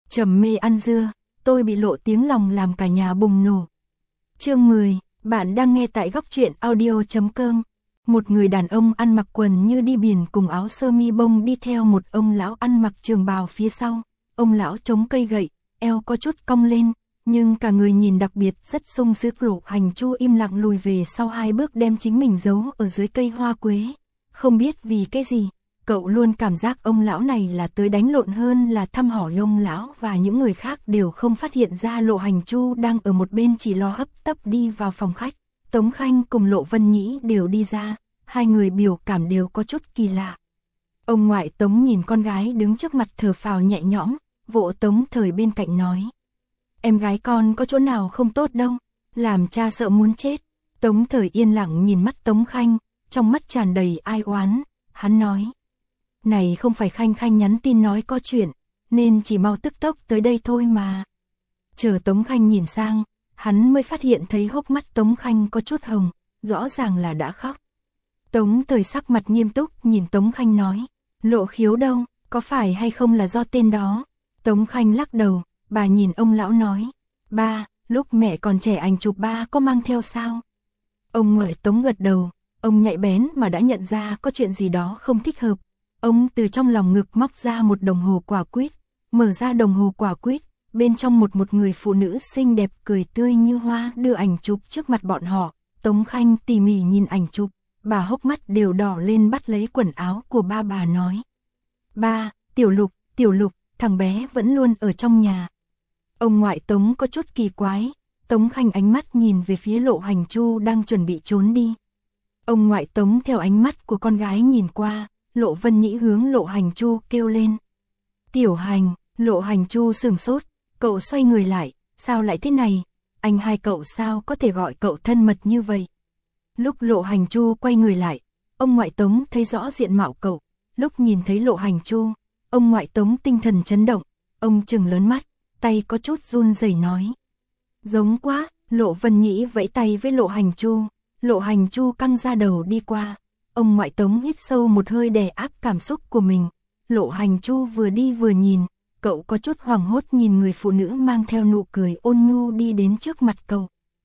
Trầm mê ăn dưa, tôi bị lộ tiếng lòng làm cả nhà bùng nổ. Chương 10, bạn đang nghe tại góc truyện audio.com. Một người đàn ông ăn mặc quần như đi biển cùng áo sơ mi bông đi theo một ông lão ăn mặc trường bào phía sau. Ông lão chống cây gậy, eo có chút cong lên, nhưng cả người nhìn đặc biệt rất sung sức. Lộ Hành Chu im lặng lùi về sau 2 bước đem chính mình giấu ở dưới cây hoa quế. Không biết vì cái gì, cậu luôn cảm giác ông lão này là tới đánh lộn hơn là thăm hỏi. Ông lão và những người khác đều không phát hiện ra Lộ Hành Chu đang ở một bên, chỉ lo hấp tấp đi vào phòng khách. Tống Khanh cùng Lộ Vân Nhĩ đều đi ra, hai người biểu cảm đều có chút kỳ lạ. Ông ngoại Tống nhìn con gái đứng trước mặt thở phào nhẹ nhõm, vỗ Tống Thời bên cạnh nói: "Em gái con có chỗ nào không tốt đâu, làm cha sợ muốn chết." Tống Thời yên lặng nhìn mắt Tống Khanh, trong mắt tràn đầy ai oán, hắn nói: "Này không phải Khanh Khanh nhắn tin nói có chuyện, nên chỉ mau tức tốc tới đây thôi mà." Chờ Tống Khanh nhìn sang, hắn mới phát hiện thấy hốc mắt Tống Khanh có chút hồng, rõ ràng là đã khóc. Tống Thời sắc mặt nghiêm túc nhìn Tống Khanh nói: "Lộ Khiếu đâu, có phải hay không là do tên đó?" Tống Khanh lắc đầu, bà nhìn ông lão nói: "Ba, lúc mẹ còn trẻ ảnh chụp ba có mang theo sao?" Ông ngoại Tống gật đầu, ông nhạy bén mà đã nhận ra có chuyện gì đó không thích hợp. Ông từ trong lòng ngực móc ra một đồng hồ quả quýt, mở ra đồng hồ quả quýt, bên trong một người phụ nữ xinh đẹp cười tươi như hoa đưa ảnh chụp trước mặt bọn họ. Tống Khanh tỉ mỉ nhìn ảnh chụp, bà hốc mắt đều đỏ lên, bắt lấy quần áo của ba, bà nói: "Ba, Tiểu Lục, thằng bé vẫn luôn ở trong nhà." Ông ngoại Tống có chút kỳ quái, Tống Khanh ánh mắt nhìn về phía Lộ Hành Chu đang chuẩn bị trốn đi. Ông ngoại Tống theo ánh mắt của con gái nhìn qua, Lộ Vân Nhĩ hướng Lộ Hành Chu kêu lên: "Tiểu Hành." Lộ Hành Chu sửng sốt, cậu xoay người lại: "Sao lại thế này? Anh hai cậu sao có thể gọi cậu thân mật như vậy?" Lúc Lộ Hành Chu quay người lại, ông ngoại Tống thấy rõ diện mạo cậu. Lúc nhìn thấy Lộ Hành Chu, ông ngoại Tống tinh thần chấn động, ông trừng lớn mắt, tay có chút run rẩy nói: "Giống quá." Lộ Vân Nhĩ vẫy tay với Lộ Hành Chu, Lộ Hành Chu căng ra đầu đi qua. Ông ngoại Tống hít sâu một hơi đè áp cảm xúc của mình. Lộ Hành Chu vừa đi vừa nhìn, cậu có chút hoảng hốt nhìn người phụ nữ mang theo nụ cười ôn nhu đi đến trước mặt cậu.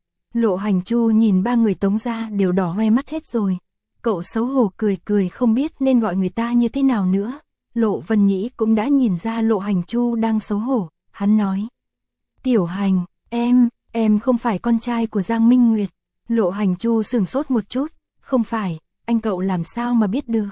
Lộ Hành Chu nhìn ba người Tống gia đều đỏ hoe mắt hết rồi. Cậu xấu hổ cười không biết nên gọi người ta như thế nào nữa. Lộ Vân Nhĩ cũng đã nhìn ra Lộ Hành Chu đang xấu hổ, hắn nói: "Tiểu Hành, em không phải con trai của Giang Minh Nguyệt." Lộ Hành Chu sửng sốt một chút: "Không phải, anh cậu làm sao mà biết được?"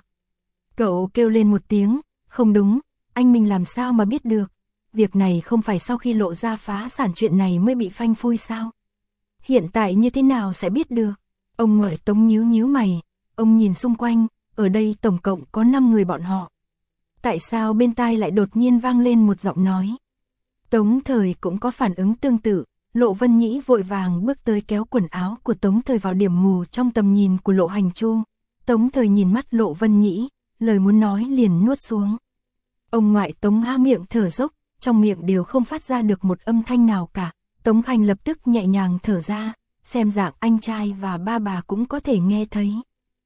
Cậu kêu lên một tiếng: "Không đúng, anh mình làm sao mà biết được? Việc này không phải sau khi Lộ ra phá sản chuyện này mới bị phanh phui sao? Hiện tại như thế nào sẽ biết được?" Ông ngoại Tống nhíu mày, ông nhìn xung quanh, ở đây tổng cộng có 5 người bọn họ. Tại sao bên tai lại đột nhiên vang lên một giọng nói? Tống Thời cũng có phản ứng tương tự. Lộ Vân Nhĩ vội vàng bước tới kéo quần áo của Tống Thời vào điểm mù trong tầm nhìn của Lộ Hành Chu. Tống Thời nhìn mắt Lộ Vân Nhĩ, lời muốn nói liền nuốt xuống. Ông ngoại Tống há miệng thở dốc, trong miệng đều không phát ra được một âm thanh nào cả. Tống Khanh lập tức nhẹ nhàng thở ra, xem dạng anh trai và ba bà cũng có thể nghe thấy.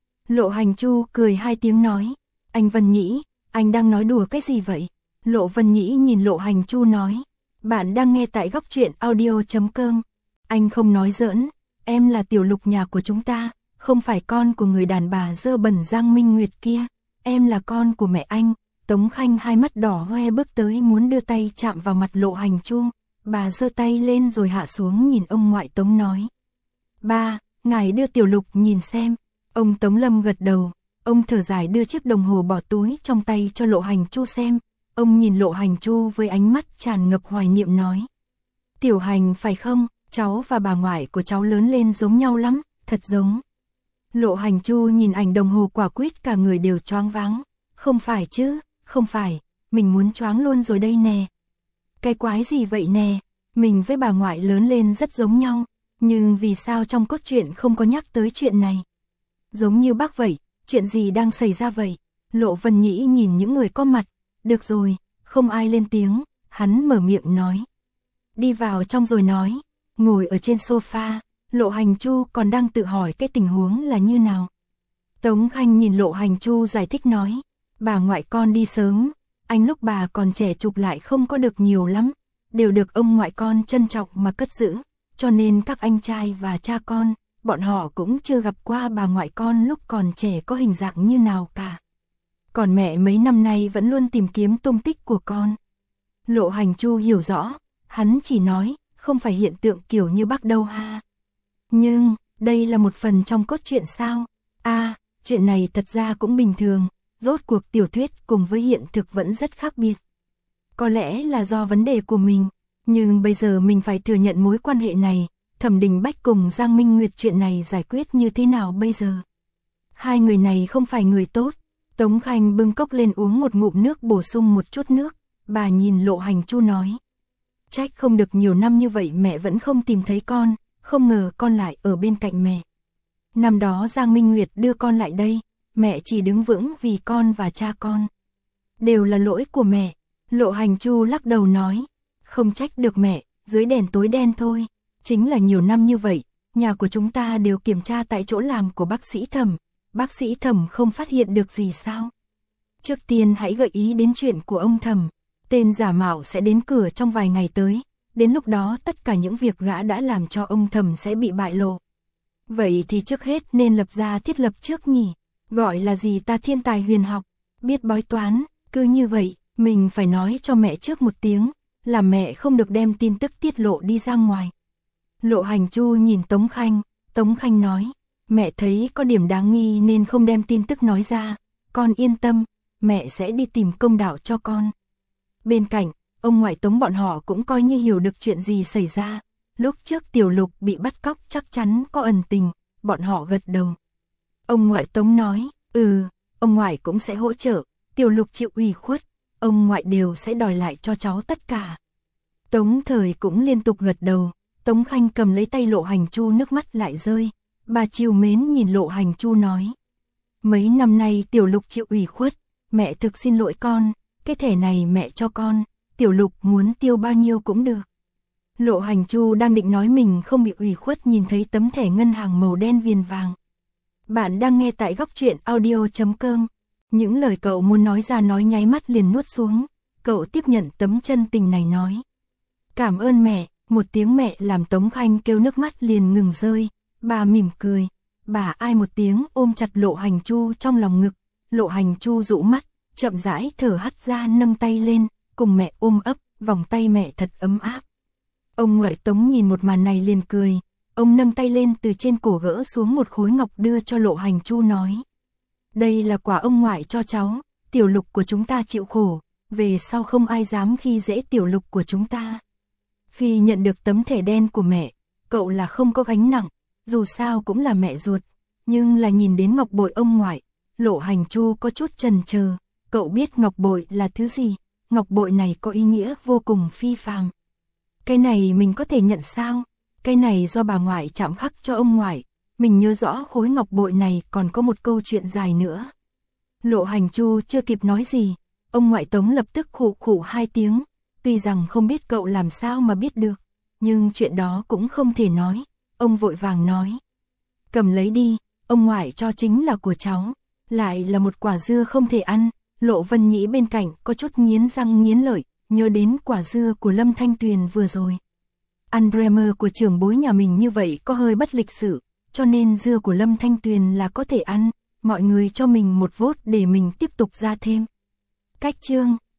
Lộ Hành Chu cười 2 tiếng nói: "Anh Vân Nhĩ, anh đang nói đùa cái gì vậy?" Lộ Vân Nhĩ nhìn Lộ Hành Chu nói: "Bạn đang nghe tại góc truyện audio.com. Anh không nói giỡn, em là Tiểu Lục nhà của chúng ta, không phải con của người đàn bà dơ bẩn Giang Minh Nguyệt kia, em là con của mẹ anh." Tống Khanh 2 mắt đỏ hoe bước tới muốn đưa tay chạm vào mặt Lộ Hành Chu, bà giơ tay lên rồi hạ xuống nhìn ông ngoại Tống nói: "Ba, ngài đưa Tiểu Lục nhìn xem." Ông Tống Lâm gật đầu, ông thở dài đưa chiếc đồng hồ bỏ túi trong tay cho Lộ Hành Chu xem. Ông nhìn Lộ Hành Chu với ánh mắt tràn ngập hoài niệm nói: "Tiểu Hành phải không, cháu và bà ngoại của cháu lớn lên giống nhau lắm, thật giống." Lộ Hành Chu nhìn ảnh đồng hồ quả quýt cả người đều choáng váng. "Không phải chứ, không phải, mình muốn choáng luôn rồi đây nè." "Cái quái gì vậy nè, mình với bà ngoại lớn lên rất giống nhau, nhưng vì sao trong cốt truyện không có nhắc tới chuyện này? Giống như bác vậy, chuyện gì đang xảy ra vậy?" Lộ Vân Nhĩ nhìn những người có mặt. Được rồi, không ai lên tiếng, hắn mở miệng nói: "Đi vào trong rồi nói." Ngồi ở trên sofa, Lộ Hành Chu còn đang tự hỏi cái tình huống là như nào. Tống Khanh nhìn Lộ Hành Chu giải thích nói: "Bà ngoại con đi sớm, anh lúc bà còn trẻ chụp lại không có được nhiều lắm, đều được ông ngoại con trân trọng mà cất giữ, cho nên các anh trai và cha con, bọn họ cũng chưa gặp qua bà ngoại con lúc còn trẻ có hình dạng như nào cả. Còn mẹ mấy năm nay vẫn luôn tìm kiếm tung tích của con. Lộ Hành Chu hiểu rõ, hắn chỉ nói, không phải hiện tượng kiểu như bác đâu ha. Nhưng, đây là một phần trong cốt truyện sao? Chuyện này thật ra cũng bình thường, rốt cuộc tiểu thuyết cùng với hiện thực vẫn rất khác biệt. Có lẽ là do vấn đề của mình, nhưng bây giờ mình phải thừa nhận mối quan hệ này, Thẩm Đình Bách cùng Giang Minh Nguyệt chuyện này giải quyết như thế nào bây giờ? Hai người này không phải người tốt. Tống Khanh bưng cốc lên uống một ngụm nước bổ sung một chút nước, bà nhìn Lộ Hành Chu nói. Trách không được nhiều năm như vậy mẹ vẫn không tìm thấy con, không ngờ con lại ở bên cạnh mẹ. Năm đó Giang Minh Nguyệt đưa con lại đây, mẹ chỉ đứng vững vì con và cha con. Đều là lỗi của mẹ, Lộ Hành Chu lắc đầu nói. Không trách được mẹ, dưới đèn tối đen thôi, chính là nhiều năm như vậy, nhà của chúng ta đều kiểm tra tại chỗ làm của bác sĩ Thẩm. Bác sĩ Thẩm không phát hiện được gì sao? Trước tiên hãy gợi ý đến chuyện của ông Thẩm. Tên giả mạo sẽ đến cửa trong vài ngày tới. Đến lúc đó tất cả những việc gã đã làm cho ông Thẩm sẽ bị bại lộ. Vậy thì trước hết nên lập ra thiết lập trước nhỉ? Gọi là gì ta, thiên tài huyền học, biết bói toán. Cứ như vậy, mình phải nói cho mẹ trước một tiếng, là mẹ không được đem tin tức tiết lộ đi ra ngoài. Lộ Hành Chu nhìn Tống Khanh. Tống Khanh nói. Mẹ thấy có điểm đáng nghi nên không đem tin tức nói ra, con yên tâm, mẹ sẽ đi tìm công đạo cho con. Bên cạnh, ông ngoại Tống bọn họ cũng coi như hiểu được chuyện gì xảy ra, lúc trước Tiểu Lục bị bắt cóc chắc chắn có ẩn tình, bọn họ gật đầu. Ông ngoại Tống nói, ông ngoại cũng sẽ hỗ trợ, Tiểu Lục chịu ủy khuất, ông ngoại đều sẽ đòi lại cho cháu tất cả. Tống Thời cũng liên tục gật đầu, Tống Khanh cầm lấy tay Lộ Hành Chu nước mắt lại rơi. Bà trìu mến nhìn Lộ Hành Chu nói. Mấy năm nay Tiểu Lục chịu ủy khuất, mẹ thực xin lỗi con, cái thẻ này mẹ cho con, Tiểu Lục muốn tiêu bao nhiêu cũng được. Lộ Hành Chu đang định nói mình không bị ủy khuất nhìn thấy tấm thẻ ngân hàng màu đen viền vàng. Bạn đang nghe tại góc truyện audio.com. Những lời cậu muốn nói ra nói nháy mắt liền nuốt xuống, cậu tiếp nhận tấm chân tình này nói. Cảm ơn mẹ, một tiếng mẹ làm Tống Khanh kêu nước mắt liền ngừng rơi. Bà mỉm cười, bà ai một tiếng ôm chặt Lộ Hành Chu trong lòng ngực, Lộ Hành Chu dụ mắt, chậm rãi thở hắt ra nâng tay lên, cùng mẹ ôm ấp, vòng tay mẹ thật ấm áp. Ông ngoại Tống nhìn một màn này liền cười, ông nâng tay lên từ trên cổ gỡ xuống một khối ngọc đưa cho Lộ Hành Chu nói. Đây là quà ông ngoại cho cháu, Tiểu Lục của chúng ta chịu khổ, về sau không ai dám khi dễ Tiểu Lục của chúng ta. Khi nhận được tấm thẻ đen của mẹ, cậu là không có gánh nặng. Dù sao cũng là mẹ ruột, nhưng là nhìn đến ngọc bội ông ngoại, Lộ Hành Chu có chút chần chờ, cậu biết ngọc bội là thứ gì, ngọc bội này có ý nghĩa vô cùng phi phàm. Cái này mình có thể nhận sao? Cái này do bà ngoại chạm khắc cho ông ngoại, mình nhớ rõ khối ngọc bội này còn có một câu chuyện dài nữa. Lộ Hành Chu chưa kịp nói gì, ông ngoại Tống lập tức khụ khụ hai tiếng, tuy rằng không biết cậu làm sao mà biết được, nhưng chuyện đó cũng không thể nói. Ông vội vàng nói. Cầm lấy đi, ông ngoại cho chính là của cháu. Lại là một quả dưa không thể ăn. Lộ Vân Nhĩ bên cạnh có chút nghiến răng nghiến lợi, nhớ đến quả dưa của Lâm Thanh Tuyền vừa rồi. Ăn Bremer của trưởng bối nhà mình như vậy có hơi bất lịch sự, cho nên dưa của Lâm Thanh Tuyền là có thể ăn. Mọi người cho mình một vote để mình tiếp tục ra thêm. Cách chương